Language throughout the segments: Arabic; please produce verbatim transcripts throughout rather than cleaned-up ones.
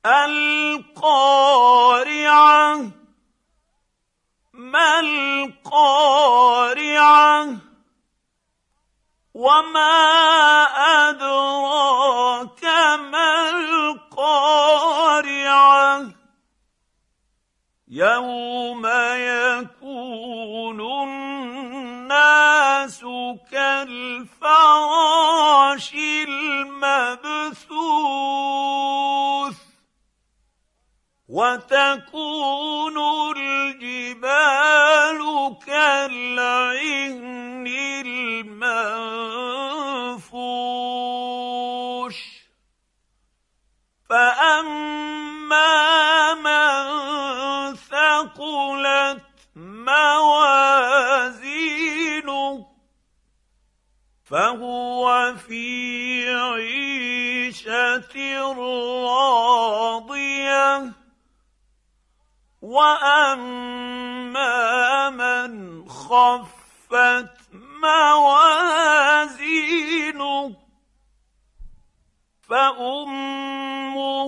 القارعة ما القارعة وما أدراك ما القارعة يوم يكون الناس كالفراش المبثوث وتكون الجبال كالعهن المنفوش فأما من ثقلت موازينه فهو في عيشة راضية وأما من خفت موازينه فأمه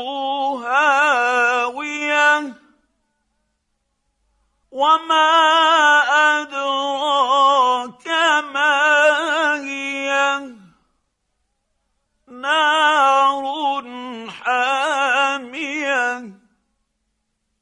هاوية وما أدراك